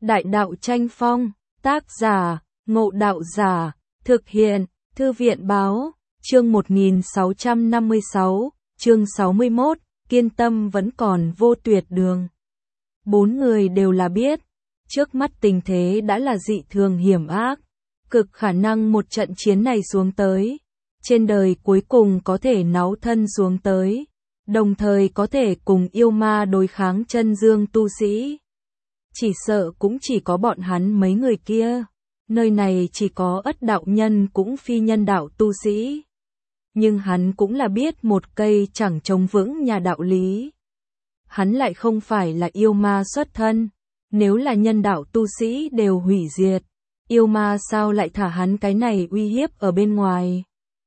Đại đạo tranh phong, tác giả, Ngộ Đạo Giả, thực hiện, Thư viện báo, chương 1656, chương 61, kiên tâm vẫn còn vô tuyệt đường. Bốn người đều là biết, trước mắt tình thế đã là dị thường hiểm ác, cực khả năng một trận chiến này xuống tới, trên đời cuối cùng có thể náu thân xuống tới, đồng thời có thể cùng yêu ma đối kháng chân dương tu sĩ. Chỉ sợ cũng chỉ có bọn hắn mấy người kia, nơi này chỉ có Ất đạo nhân cũng phi nhân đạo tu sĩ. Nhưng hắn cũng là biết một cây chẳng chống vững nhà đạo lý. Hắn lại không phải là yêu ma xuất thân, nếu là nhân đạo tu sĩ đều hủy diệt, yêu ma sao lại thả hắn cái này uy hiếp ở bên ngoài.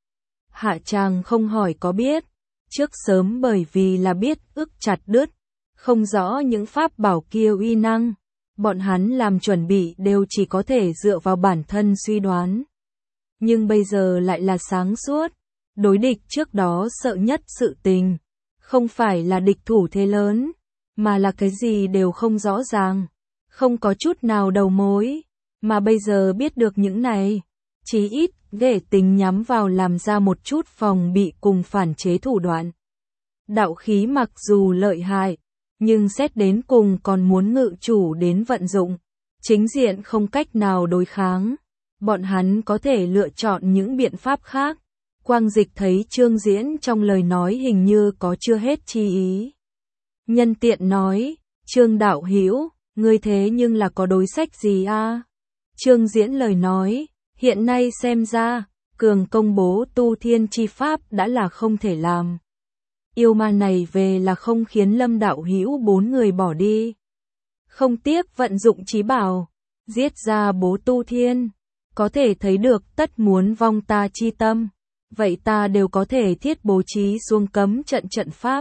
Hạ Tràng không hỏi có biết, trước sớm bởi vì là biết ức chặt đứt, không rõ những pháp bảo kia uy năng, bọn hắn làm chuẩn bị đều chỉ có thể dựa vào bản thân suy đoán. Nhưng bây giờ lại là sáng suốt, đối địch trước đó sợ nhất sự tình, không phải là địch thủ thế lớn, mà là cái gì đều không rõ ràng, không có chút nào đầu mối, mà bây giờ biết được những này, chí ít để tình nhắm vào làm ra một chút phòng bị cùng phản chế thủ đoạn. Đạo khí mặc dù lợi hại, nhưng xét đến cùng còn muốn ngự chủ đến vận dụng, chính diện không cách nào đối kháng, bọn hắn có thể lựa chọn những biện pháp khác. Quang Dịch thấy Trương Diễn trong lời nói hình như có chưa hết chi ý. Nhân tiện nói, Trương đạo hữu, ngươi thế nhưng là có đối sách gì a? Trương Diễn lời nói, hiện nay xem ra, cường công bố tu thiên chi pháp đã là không thể làm. Yêu ma này về là không khiến Lâm đạo hữu bốn người bỏ đi. Không tiếc vận dụng trí bảo, giết ra bố tu thiên, có thể thấy được tất muốn vong ta chi tâm. Vậy ta đều có thể thiết bố trí xuống cấm trận pháp.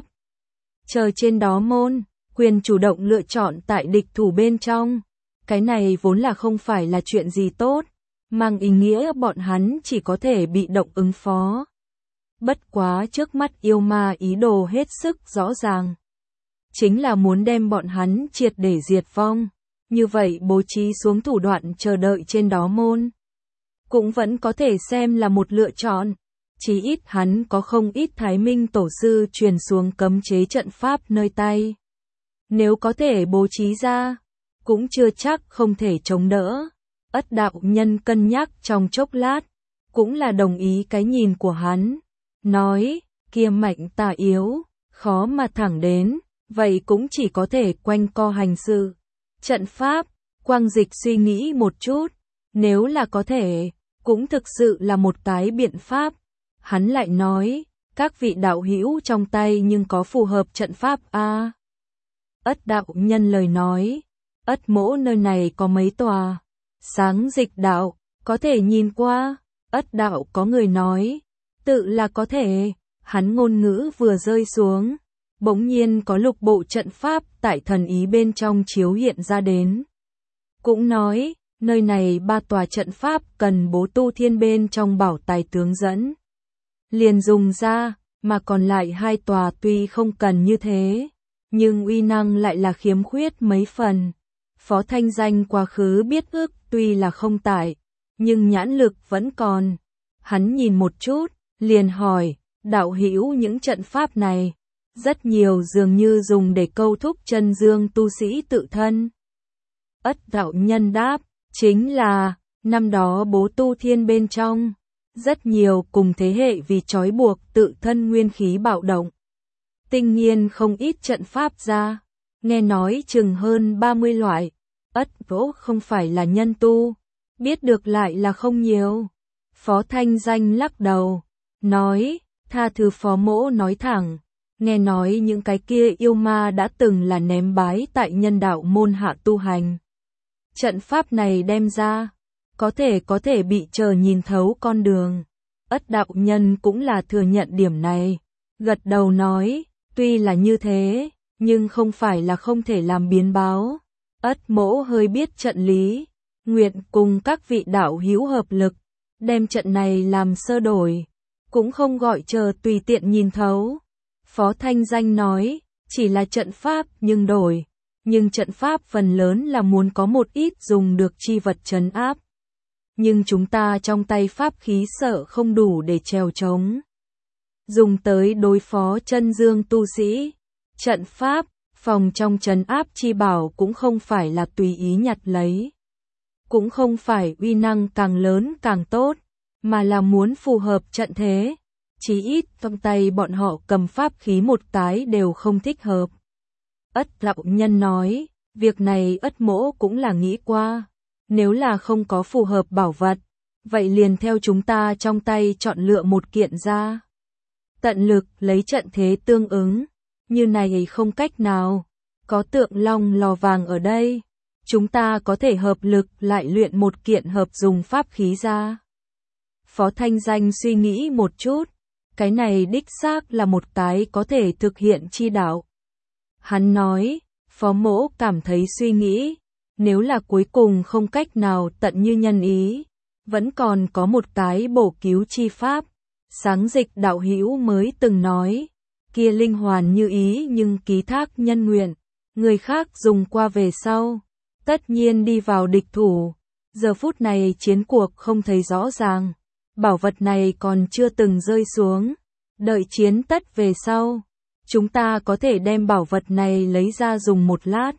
Chờ trên đó môn, quyền chủ động lựa chọn tại địch thủ bên trong. Cái này vốn là không phải là chuyện gì tốt, mang ý nghĩa bọn hắn chỉ có thể bị động ứng phó. Bất quá trước mắt yêu ma ý đồ hết sức rõ ràng. Chính là muốn đem bọn hắn triệt để diệt vong. Như vậy bố trí xuống thủ đoạn chờ đợi trên đó môn. Cũng vẫn có thể xem là một lựa chọn. Chí ít hắn có không ít Thái Minh tổ sư truyền xuống cấm chế trận pháp nơi tay. Nếu có thể bố trí ra, cũng chưa chắc không thể chống đỡ. Ất đạo nhân cân nhắc trong chốc lát, cũng là đồng ý cái nhìn của hắn. Nói, kia mạnh tà yếu, khó mà thẳng đến, vậy cũng chỉ có thể quanh co hành sự. Trận pháp, Quang Dịch suy nghĩ một chút, nếu là có thể, cũng thực sự là một cái biện pháp. Hắn lại nói, các vị đạo hữu trong tay nhưng có phù hợp trận pháp a? Ất đạo nhân lời nói, Ất mỗ nơi này có mấy tòa. Sáng Dịch đạo, có thể nhìn qua. Ất đạo có người nói, tự là có thể. Hắn ngôn ngữ vừa rơi xuống, bỗng nhiên có lục bộ trận pháp tại thần ý bên trong chiếu hiện ra đến. Cũng nói, nơi này 3 tòa trận pháp cần bố tu thiên bên trong bảo tài tướng dẫn. Liền dùng ra, mà còn lại 2 tòa tuy không cần như thế, nhưng uy năng lại là khiếm khuyết mấy phần. Phó Thanh Danh quá khứ biết ước tuy là không tại, nhưng nhãn lực vẫn còn. Hắn nhìn một chút, liền hỏi, đạo hữu những trận pháp này, rất nhiều dường như dùng để câu thúc chân dương tu sĩ tự thân. Ất đạo nhân đáp, chính là, năm đó bố tu thiên bên trong. Rất nhiều cùng thế hệ vì trói buộc tự thân nguyên khí bạo động. Tinh nghiên không ít trận pháp ra, nghe nói chừng hơn 30 loại. Ất vỗ không phải là nhân tu, biết được lại là không nhiều. Phó Thanh Danh lắc đầu, nói, tha thứ phó mỗ nói thẳng, nghe nói những cái kia yêu ma đã từng là ném bái tại nhân đạo môn hạ tu hành. Trận pháp này đem ra, có thể bị chờ nhìn thấu con đường. Ất đạo nhân cũng là thừa nhận điểm này, gật đầu nói, tuy là như thế, nhưng không phải là không thể làm biến báo. Ất mỗ hơi biết trận lý, nguyện cùng các vị đạo hữu hợp lực, đem trận này làm sơ đổi, cũng không gọi chờ tùy tiện nhìn thấu. Phó Thanh Danh nói, chỉ là trận pháp nhưng đổi, nhưng trận pháp phần lớn là muốn có một ít dùng được chi vật trấn áp. Nhưng chúng ta trong tay pháp khí sợ không đủ để trèo trống. Dùng tới đối phó chân dương tu sĩ. Trận pháp, phòng trong trấn áp chi bảo cũng không phải là tùy ý nhặt lấy. Cũng không phải uy năng càng lớn càng tốt, mà là muốn phù hợp trận thế. Chí ít trong tay bọn họ cầm pháp khí một cái đều không thích hợp. Ất lão nhân nói, việc này Ất mỗ cũng là nghĩ qua. Nếu là không có phù hợp bảo vật, vậy liền theo chúng ta trong tay chọn lựa một kiện ra. Tận lực lấy trận thế tương ứng, như này không cách nào. Có tượng long lò vàng ở đây, chúng ta có thể hợp lực lại luyện một kiện hợp dùng pháp khí ra. Phó Thanh Danh suy nghĩ một chút, cái này đích xác là một cái có thể thực hiện chi đạo. Hắn nói, Phó mỗ cảm thấy suy nghĩ, nếu là cuối cùng không cách nào tận như nhân ý, vẫn còn có một cái bổ cứu chi pháp. Sáng Dịch đạo hữu mới từng nói, kia linh hoàn như ý nhưng ký thác nhân nguyện, người khác dùng qua về sau, tất nhiên đi vào địch thủ. Giờ phút này chiến cuộc không thấy rõ ràng, bảo vật này còn chưa từng rơi xuống, đợi chiến tất về sau, chúng ta có thể đem bảo vật này lấy ra dùng một lát.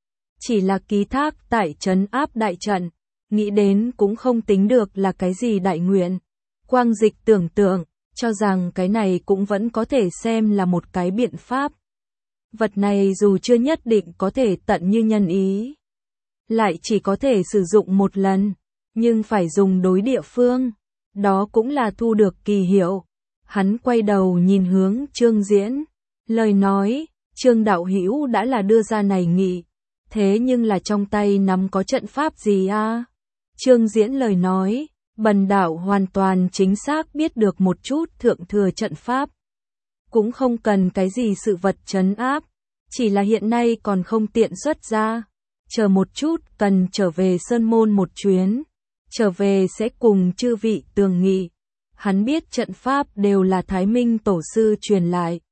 Chỉ là ký thác tại trấn áp đại trận, nghĩ đến cũng không tính được là cái gì đại nguyện. Quang Dịch tưởng tượng, cho rằng cái này cũng vẫn có thể xem là một cái biện pháp. Vật này dù chưa nhất định có thể tận như nhân ý, lại chỉ có thể sử dụng một lần, nhưng phải dùng đối địa phương, đó cũng là thu được kỳ hiệu. Hắn quay đầu nhìn hướng Trương Diễn, lời nói, Trương đạo hữu đã là đưa ra này nghị, thế nhưng là trong tay nắm có trận pháp gì a? Trương Diễn lời nói, bần đạo hoàn toàn chính xác biết được một chút thượng thừa trận pháp. Cũng không cần cái gì sự vật trấn áp, chỉ là hiện nay còn không tiện xuất ra. Chờ một chút cần trở về Sơn Môn một chuyến, trở về sẽ cùng chư vị tường nghị. Hắn biết trận pháp đều là Thái Minh tổ sư truyền lại.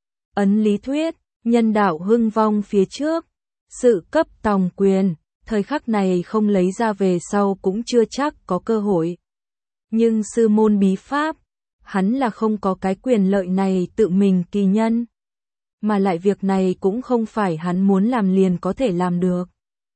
Ấn lý thuyết, nhân đạo hưng vong phía trước, sự cấp tòng quyền, thời khắc này không lấy ra về sau cũng chưa chắc có cơ hội. Nhưng sư môn bí pháp, hắn là không có cái quyền lợi này tự mình kỳ nhân. Mà lại việc này cũng không phải hắn muốn làm liền có thể làm được.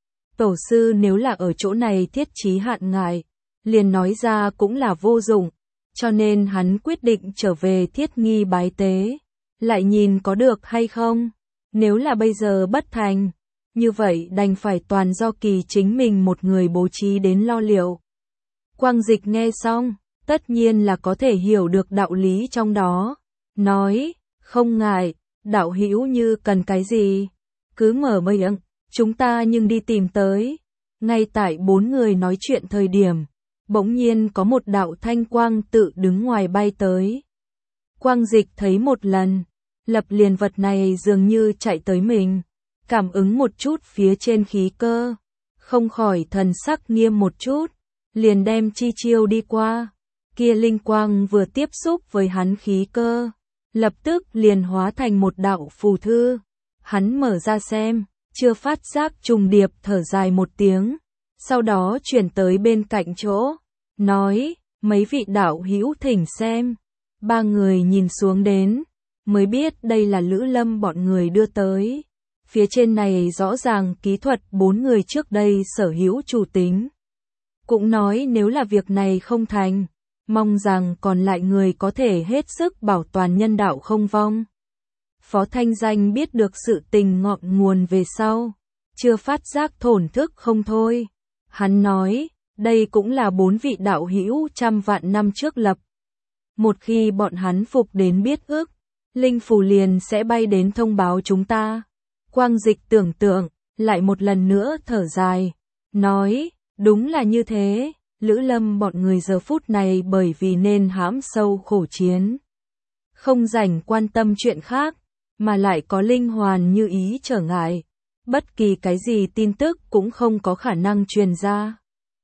Tổ sư nếu là ở chỗ này thiết trí hạn ngại, liền nói ra cũng là vô dụng, cho nên hắn quyết định trở về thiết nghi bái tế, lại nhìn có được hay không. Nếu là bây giờ bất thành, như vậy đành phải toàn do kỳ chính mình một người bố trí đến lo liệu. Quang Dịch nghe xong, tất nhiên là có thể hiểu được đạo lý trong đó, nói, không ngại, đạo hữu như cần cái gì, cứ mở miệng, chúng ta nhưng đi tìm tới. Ngay tại bốn người nói chuyện thời điểm, bỗng nhiên có một đạo thanh quang tự đứng ngoài bay tới. Quang Dịch thấy một lần, lập liền vật này dường như chạy tới mình, cảm ứng một chút phía trên khí cơ, không khỏi thần sắc nghiêm một chút, liền đem chi chiêu đi qua. Kia linh quang vừa tiếp xúc với hắn khí cơ, lập tức liền hóa thành một đạo phù thư. Hắn mở ra xem, chưa phát giác trùng điệp thở dài một tiếng, sau đó chuyển tới bên cạnh chỗ, nói, mấy vị đạo hữu thỉnh xem. Ba người nhìn xuống đến, mới biết đây là Lữ Lâm bọn người đưa tới. Phía trên này rõ ràng ký thuật bốn người trước đây sở hữu chủ tính. Cũng nói nếu là việc này không thành, mong rằng còn lại người có thể hết sức bảo toàn nhân đạo không vong. Phó Thanh Danh biết được sự tình ngọn nguồn về sau, chưa phát giác thổn thức không thôi. Hắn nói, đây cũng là bốn vị đạo hữu trăm vạn năm trước lập. Một khi bọn hắn phục đến biết ước, linh phù liền sẽ bay đến thông báo chúng ta. Quang Dịch tưởng tượng, lại một lần nữa thở dài, nói, đúng là như thế, Lữ Lâm bọn người giờ phút này bởi vì nên hãm sâu khổ chiến, không rảnh quan tâm chuyện khác, mà lại có linh hoàn như ý trở ngại, bất kỳ cái gì tin tức cũng không có khả năng truyền ra,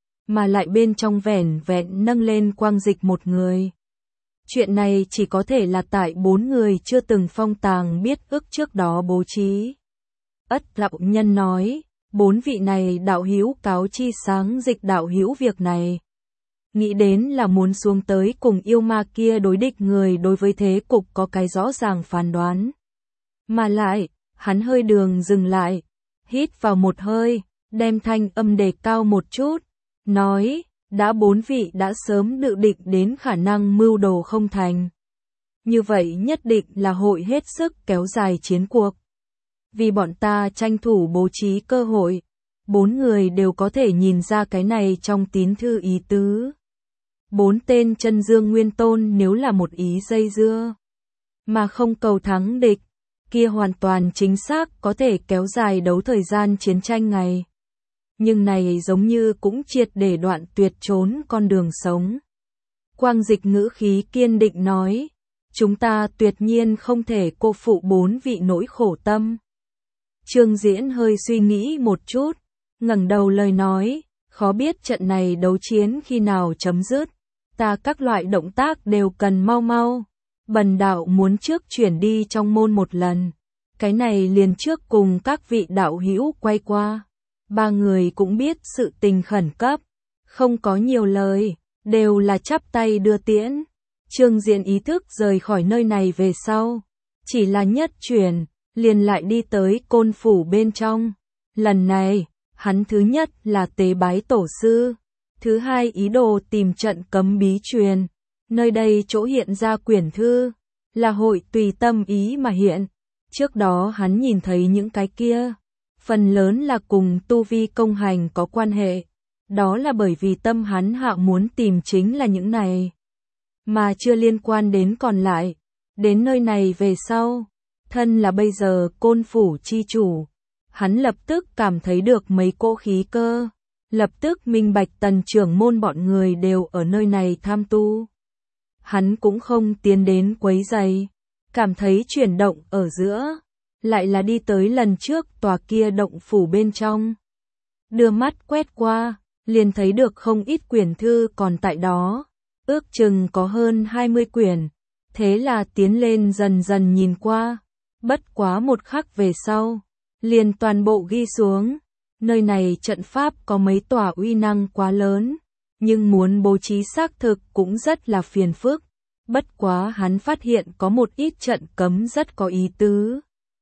mà lại bên trong vẻn vẹn nâng lên Quang Dịch một người. Chuyện này chỉ có thể là tại bốn người chưa từng phong tàng biết ước trước đó bố trí. Ất đạo nhân nói, 4 vị này đạo hữu cáo chi sáng dịch đạo hữu việc này. Nghĩ đến là muốn xuống tới cùng yêu ma kia đối địch người đối với thế cục có cái rõ ràng phán đoán. Mà lại, hắn hơi đường dừng lại, hít vào một hơi, đem thanh âm đề cao một chút, nói, đã 4 vị đã sớm dự định đến khả năng mưu đồ không thành. Như vậy nhất định là hội hết sức kéo dài chiến cuộc. Vì bọn ta tranh thủ bố trí cơ hội, 4 người đều có thể nhìn ra cái này trong tín thư ý tứ. 4 tên chân dương nguyên tôn nếu là một ý dây dưa, mà không cầu thắng địch, kia hoàn toàn chính xác có thể kéo dài đấu thời gian chiến tranh ngày. Nhưng này giống như cũng triệt để đoạn tuyệt trốn con đường sống. Quang Dịch ngữ khí kiên định nói, chúng ta tuyệt nhiên không thể cô phụ 4 vị nỗi khổ tâm. Trương Diễn hơi suy nghĩ một chút, ngẩng đầu lời nói, khó biết trận này đấu chiến khi nào chấm dứt, ta các loại động tác đều cần mau mau. Bần đạo muốn trước chuyển đi trong môn một lần, cái này liền trước cùng các vị đạo hữu quay qua. 3 người cũng biết sự tình khẩn cấp, không có nhiều lời, đều là chắp tay đưa tiễn. Trương Diễn ý thức rời khỏi nơi này về sau, chỉ là nhất chuyển, liền lại đi tới Côn phủ bên trong. Lần này, hắn thứ nhất là tế bái tổ sư, thứ hai ý đồ tìm trận cấm bí truyền. Nơi đây chỗ hiện ra quyển thư, là hội tùy tâm ý mà hiện. Trước đó hắn nhìn thấy những cái kia, phần lớn là cùng tu vi công hành có quan hệ. Đó là bởi vì tâm hắn hạ muốn tìm chính là những này, mà chưa liên quan đến còn lại. Đến nơi này về sau, thân là bây giờ Côn phủ chi chủ, hắn lập tức cảm thấy được mấy cỗ khí cơ, lập tức minh bạch Tần trưởng môn bọn người đều ở nơi này tham tu. Hắn cũng không tiến đến quấy rầy, cảm thấy chuyển động ở giữa, lại là đi tới lần trước tòa kia động phủ bên trong. Đưa mắt quét qua, liền thấy được không ít quyển thư còn tại đó, ước chừng có hơn 20 quyển, thế là tiến lên dần dần nhìn qua, bất quá một khắc về sau, liền toàn bộ ghi xuống. Nơi này trận pháp có mấy tòa uy năng quá lớn, nhưng muốn bố trí xác thực cũng rất là phiền phức. Bất quá hắn phát hiện có một ít trận cấm rất có ý tứ.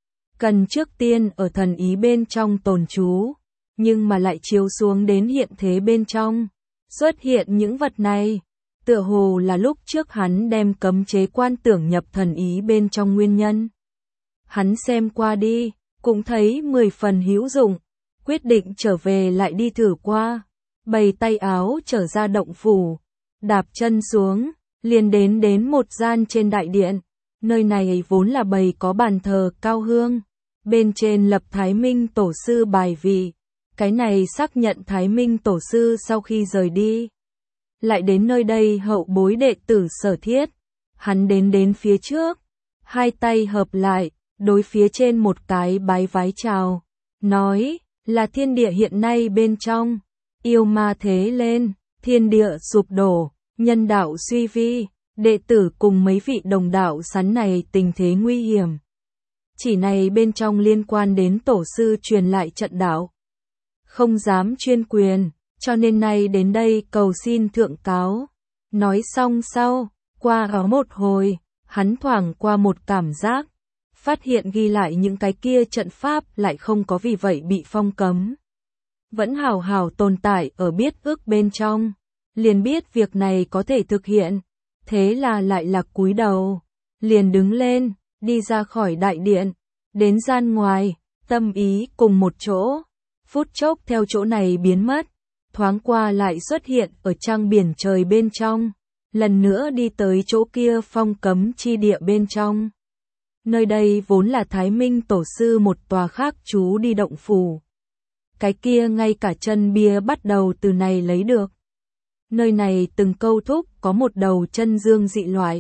Cần trước tiên ở thần ý bên trong tồn trú, nhưng mà lại chiếu xuống đến hiện thế bên trong. Xuất hiện những vật này, tựa hồ là lúc trước hắn đem cấm chế quan tưởng nhập thần ý bên trong nguyên nhân. Hắn xem qua đi, cũng thấy 10 phần hữu dụng, quyết định trở về lại đi thử qua. Bày tay áo trở ra động phủ, đạp chân xuống, liền đến một gian trên đại điện. Nơi này vốn là bày có bàn thờ cao hương, bên trên lập Thái Minh tổ sư bài vị. Cái này xác nhận Thái Minh tổ sư sau khi rời đi, lại đến nơi đây hậu bối đệ tử Sở Thiết. Hắn đến phía trước, hai tay hợp lại, đối phía trên một cái bái vái chào, nói là thiên địa hiện nay bên trong, yêu ma thế lên, thiên địa sụp đổ, nhân đạo suy vi, đệ tử cùng mấy vị đồng đạo sắn này tình thế nguy hiểm. Chỉ này bên trong liên quan đến tổ sư truyền lại trận đạo, không dám chuyên quyền, cho nên nay đến đây cầu xin thượng cáo. Nói xong sau, qua ở một hồi, hắn thoảng qua một cảm giác, phát hiện ghi lại những cái kia trận pháp lại không có vì vậy bị phong cấm, vẫn hào hào tồn tại ở biết ước bên trong, liền biết việc này có thể thực hiện, thế là lại là cúi đầu, liền đứng lên, đi ra khỏi đại điện, đến gian ngoài, tâm ý cùng một chỗ, phút chốc theo chỗ này biến mất, thoáng qua lại xuất hiện ở trang biển trời bên trong, lần nữa đi tới chỗ kia phong cấm chi địa bên trong. Nơi đây vốn là Thái Minh tổ sư một tòa khác trú đi động phủ. Cái kia ngay cả chân bia bắt đầu từ này lấy được. Nơi này từng câu thúc có một đầu chân dương dị loại.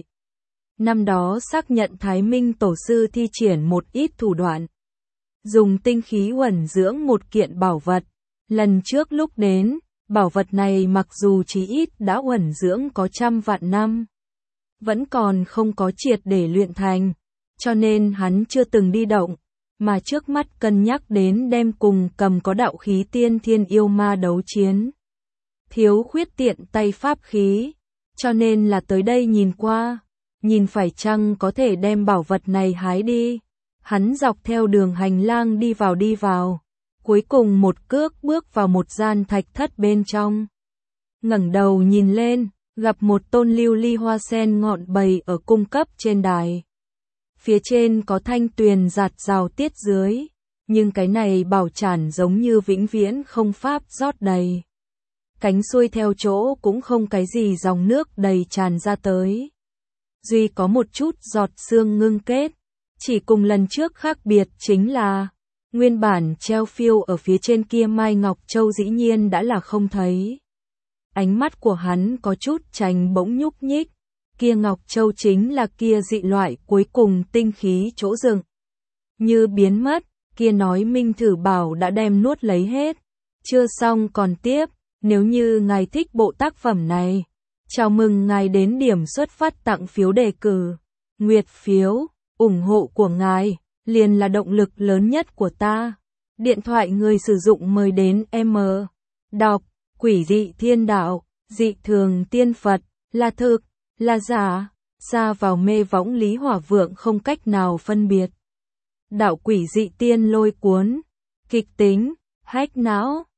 Năm đó xác nhận Thái Minh tổ sư thi triển một ít thủ đoạn, dùng tinh khí uẩn dưỡng một kiện bảo vật. Lần trước lúc đến, bảo vật này mặc dù chí ít đã uẩn dưỡng có 100 vạn năm, vẫn còn không có triệt để luyện thành, cho nên hắn chưa từng đi động. mà trước mắt cân nhắc đến đem cùng cầm có đạo khí tiên thiên yêu ma đấu chiến. Thiếu khuyết tiện tay pháp khí, cho nên là tới đây nhìn qua, nhìn phải chăng có thể đem bảo vật này hái đi. Hắn dọc theo đường hành lang đi vào, cuối cùng một cước bước vào một gian thạch thất bên trong. Ngẩng đầu nhìn lên, gặp một tôn lưu ly hoa sen ngọn bầy ở cung cấp trên đài. Phía trên có thanh tuyền giạt rào tiết dưới, nhưng cái này bảo tràn giống như vĩnh viễn không pháp rót đầy. Cánh xuôi theo chỗ cũng không cái gì dòng nước đầy tràn ra tới. Duy có một chút giọt sương ngưng kết, chỉ cùng lần trước khác biệt chính là, nguyên bản treo phiêu ở phía trên kia Mai Ngọc Châu dĩ nhiên đã là không thấy. Ánh mắt của hắn có chút tránh bỗng nhúc nhích, kia Ngọc Châu chính là kia dị loại cuối cùng tinh khí chỗ dừng. Như biến mất, kia nói minh thử bảo đã đem nuốt lấy hết. Chưa xong còn tiếp, nếu như ngài thích bộ tác phẩm này, chào mừng ngài đến điểm xuất phát tặng phiếu đề cử. Nguyệt phiếu, ủng hộ của ngài, liền là động lực lớn nhất của ta. Điện thoại người sử dụng mời đến M. Đọc, quỷ dị thiên đạo, dị thường tiên Phật, là thực, là giả, xa vào mê võng Lý Hỏa Vượng không cách nào phân biệt. Đạo quỷ dị tiên lôi cuốn, kịch tính, hách não.